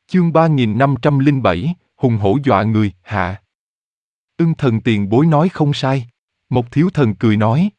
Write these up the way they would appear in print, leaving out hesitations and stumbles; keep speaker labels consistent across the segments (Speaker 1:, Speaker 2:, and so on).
Speaker 1: Chương 3507, hùng hổ dọa người, hạ. Ưng thần tiền bối nói không sai. Một thiếu thần cười nói.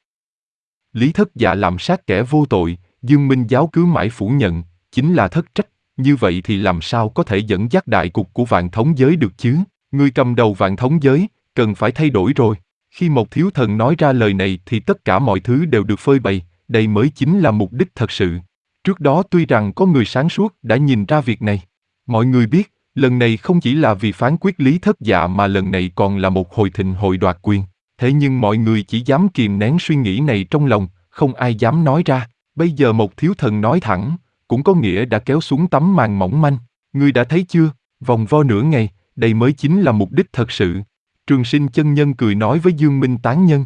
Speaker 1: Lý Thất Dạ làm sát kẻ vô tội, Dương Minh Giáo cứ mãi phủ nhận, chính là thất trách, như vậy thì làm sao có thể dẫn dắt đại cục của vạn thống giới được chứ? Người cầm đầu vạn thống giới, cần phải thay đổi rồi. Khi một thiếu thần nói ra lời này thì tất cả mọi thứ đều được phơi bày, đây mới chính là mục đích thật sự. Trước đó tuy rằng có người sáng suốt đã nhìn ra việc này. Mọi người biết, lần này không chỉ là vì phán quyết Lý Thất Dạ mà lần này còn là một hồi thịnh hội đoạt quyền. Thế nhưng mọi người chỉ dám kìm nén suy nghĩ này trong lòng, không ai dám nói ra. Bây giờ một thiếu thần nói thẳng, cũng có nghĩa đã kéo xuống tấm màn mỏng manh. Ngươi đã thấy chưa, vòng vo nửa ngày, đây mới chính là mục đích thật sự. Trường Sinh chân nhân cười nói với Dương Minh tán nhân.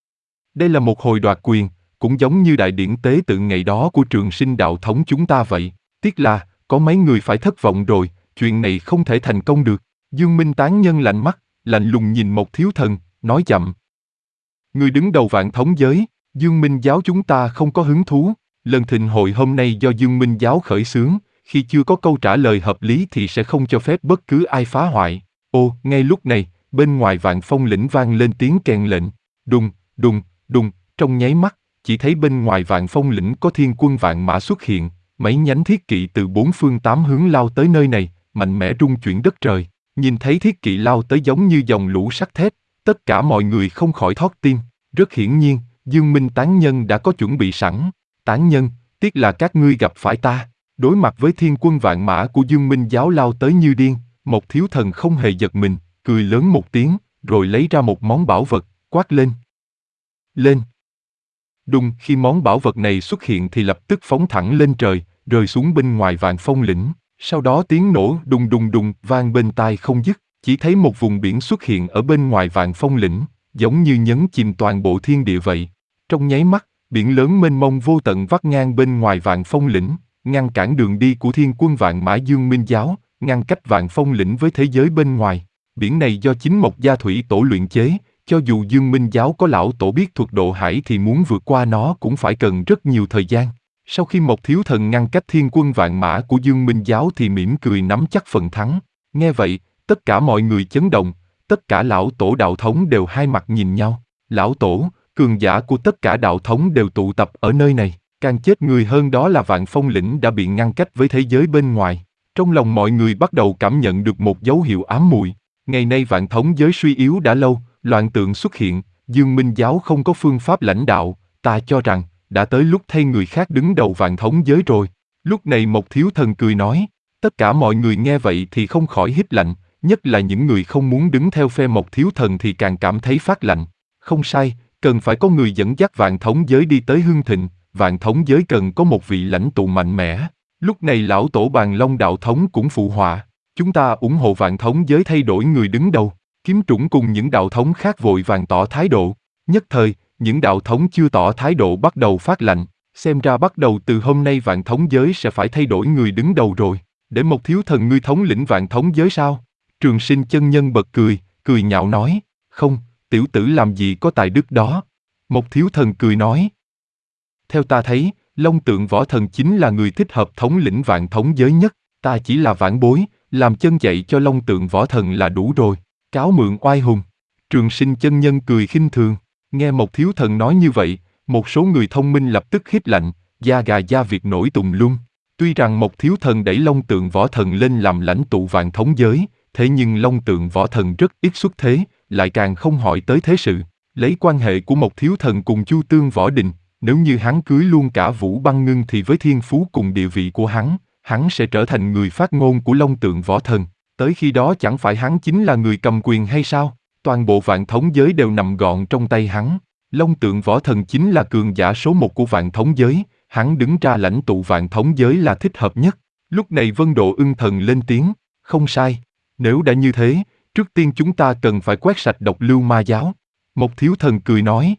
Speaker 1: Đây là một hồi đoạt quyền, cũng giống như đại điển tế tự ngày đó của Trường Sinh đạo thống chúng ta vậy. Tiếc là, có mấy người phải thất vọng rồi, chuyện này không thể thành công được. Dương Minh tán nhân lạnh mắt, lạnh lùng nhìn một thiếu thần, nói chậm. Người đứng đầu vạn thống giới, Dương Minh Giáo chúng ta không có hứng thú. Lần thịnh hội hôm nay do Dương Minh Giáo khởi xướng, khi chưa có câu trả lời hợp lý thì sẽ không cho phép bất cứ ai phá hoại. Ô, ngay lúc này, bên ngoài Vạn Phong lĩnh vang lên tiếng kèn lệnh. Đùng, đùng, đùng, trong nháy mắt, chỉ thấy bên ngoài Vạn Phong lĩnh có thiên quân vạn mã xuất hiện, mấy nhánh thiết kỵ từ bốn phương tám hướng lao tới nơi này, mạnh mẽ rung chuyển đất trời. Nhìn thấy thiết kỵ lao tới giống như dòng lũ sắt thép, tất cả mọi người không khỏi thót tim. Rất hiển nhiên, Dương Minh tán nhân đã có chuẩn bị sẵn. Tán nhân, tiếc là các ngươi gặp phải ta. Đối mặt với thiên quân vạn mã của Dương Minh Giáo lao tới như điên, một thiếu thần không hề giật mình, cười lớn một tiếng, rồi lấy ra một món bảo vật, quát lên. Lên! Đùng, khi món bảo vật này xuất hiện thì lập tức phóng thẳng lên trời, rơi xuống bên ngoài Vạn Phong lĩnh. Sau đó tiếng nổ đùng đùng đùng vang bên tai không dứt, chỉ thấy một vùng biển xuất hiện ở bên ngoài Vạn Phong lĩnh, giống như nhấn chìm toàn bộ thiên địa vậy. Trong nháy mắt, biển lớn mênh mông vô tận vắt ngang bên ngoài Vạn Phong lĩnh, ngăn cản đường đi của thiên quân vạn mã Dương Minh Giáo, ngăn cách Vạn Phong lĩnh với thế giới bên ngoài. Biển này do chính Mộc Gia Thủy Tổ luyện chế, cho dù Dương Minh Giáo có lão tổ biết thuật độ hải thì muốn vượt qua nó cũng phải cần rất nhiều thời gian. Sau khi một thiếu thần ngăn cách thiên quân vạn mã của Dương Minh Giáo thì mỉm cười nắm chắc phần thắng. Nghe vậy, tất cả mọi người chấn động, tất cả lão tổ đạo thống đều hai mặt nhìn nhau. Lão tổ, cường giả của tất cả đạo thống đều tụ tập ở nơi này. Càng chết người hơn đó là Vạn Phong lĩnh đã bị ngăn cách với thế giới bên ngoài. Trong lòng mọi người bắt đầu cảm nhận được một dấu hiệu ám muội. Ngày nay vạn thống giới suy yếu đã lâu, loạn tượng xuất hiện, Dương Minh Giáo không có phương pháp lãnh đạo, ta cho rằng, đã tới lúc thay người khác đứng đầu vạn thống giới rồi. Lúc này một thiếu thần cười nói, tất cả mọi người nghe vậy thì không khỏi hít lạnh, nhất là những người không muốn đứng theo phe một thiếu thần thì càng cảm thấy phát lạnh. Không sai, cần phải có người dẫn dắt vạn thống giới đi tới hưng thịnh, vạn thống giới cần có một vị lãnh tụ mạnh mẽ. Lúc này lão tổ Bàn Long đạo thống cũng phụ họa, chúng ta ủng hộ vạn thống giới thay đổi người đứng đầu. Kiếm Trũng cùng những đạo thống khác vội vàng tỏ thái độ. Nhất thời, những đạo thống chưa tỏ thái độ bắt đầu phát lạnh, xem ra bắt đầu từ hôm nay vạn thống giới sẽ phải thay đổi người đứng đầu rồi. Để một thiếu thần ngươi thống lĩnh vạn thống giới sao? Trường Sinh chân nhân bật cười, cười nhạo nói, không, tiểu tử làm gì có tài đức đó. Một thiếu thần cười nói, theo ta thấy, Long Tượng Võ Thần chính là người thích hợp thống lĩnh vạn thống giới nhất, ta chỉ là vãn bối, làm chân dạy cho Long Tượng Võ Thần là đủ rồi. Cáo mượn oai hùng. Trường Sinh chân nhân cười khinh thường, nghe một thiếu thần nói như vậy, một số người thông minh lập tức hít lạnh, da gà da vịt nổi tùng luôn. Tuy rằng một thiếu thần đẩy Long Tượng Võ Thần lên làm lãnh tụ vạn thống giới, thế nhưng Long Tượng Võ Thần rất ít xuất thế, lại càng không hỏi tới thế sự. Lấy quan hệ của một thiếu thần cùng Chu Tương Võ Đình, nếu như hắn cưới luôn cả Vũ Băng Ngưng thì với thiên phú cùng địa vị của hắn sẽ trở thành người phát ngôn của Long Tượng Võ Thần. Tới khi đó chẳng phải hắn chính là người cầm quyền hay sao? Toàn bộ vạn thống giới đều nằm gọn trong tay hắn. Long Tượng Võ Thần chính là cường giả số một của vạn thống giới, hắn đứng ra lãnh tụ vạn thống giới là thích hợp nhất. Lúc này Vân Độ Ưng Thần lên tiếng, không sai. Nếu đã như thế, trước tiên chúng ta cần phải quét sạch độc lưu ma giáo. Một thiếu thần cười nói.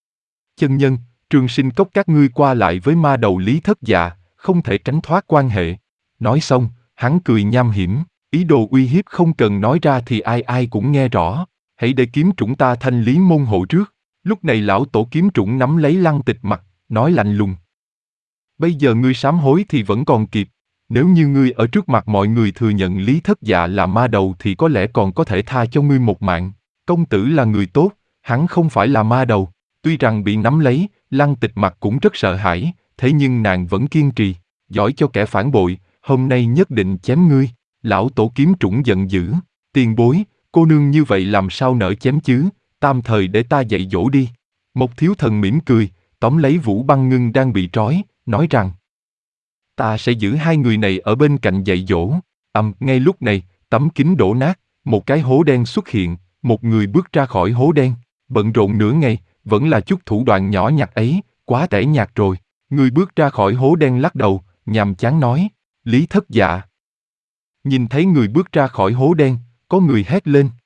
Speaker 1: Chân nhân, Trường Sinh cốc các ngươi qua lại với ma đầu Lý Thất Dạ, không thể tránh thoát quan hệ. Nói xong, hắn cười nham hiểm. Ý đồ uy hiếp không cần nói ra thì ai ai cũng nghe rõ. Hãy để Kiếm Trũng ta thanh lý môn hộ trước. Lúc này lão tổ Kiếm Trũng nắm lấy Lăng Tịch mặt, nói lạnh lùng. Bây giờ ngươi sám hối thì vẫn còn kịp. Nếu như ngươi ở trước mặt mọi người thừa nhận Lý Thất Dạ là ma đầu thì có lẽ còn có thể tha cho ngươi một mạng. Công tử là người tốt, hắn không phải là ma đầu. Tuy rằng bị nắm lấy, Lăng Tịch mặt cũng rất sợ hãi, thế nhưng nàng vẫn kiên trì. Giỏi cho kẻ phản bội, hôm nay nhất định chém ngươi. Lão tổ kiếm trũng giận dữ. Tiền bối, cô nương như vậy làm sao nỡ chém chứ, tam thời để ta dạy dỗ đi. Một thiếu thần mỉm cười, tóm lấy Vũ Băng Ngưng đang bị trói, nói rằng ta sẽ giữ hai người này ở bên cạnh dạy dỗ. Ngay lúc này, tấm kính đổ nát, một cái hố đen xuất hiện, một người bước ra khỏi hố đen, bận rộn nửa ngày, vẫn là chút thủ đoạn nhỏ nhặt ấy, quá tẻ nhạt rồi. Người bước ra khỏi hố đen lắc đầu, nhàm chán nói, Lý Thất Dạ. Nhìn thấy người bước ra khỏi hố đen, có người hét lên,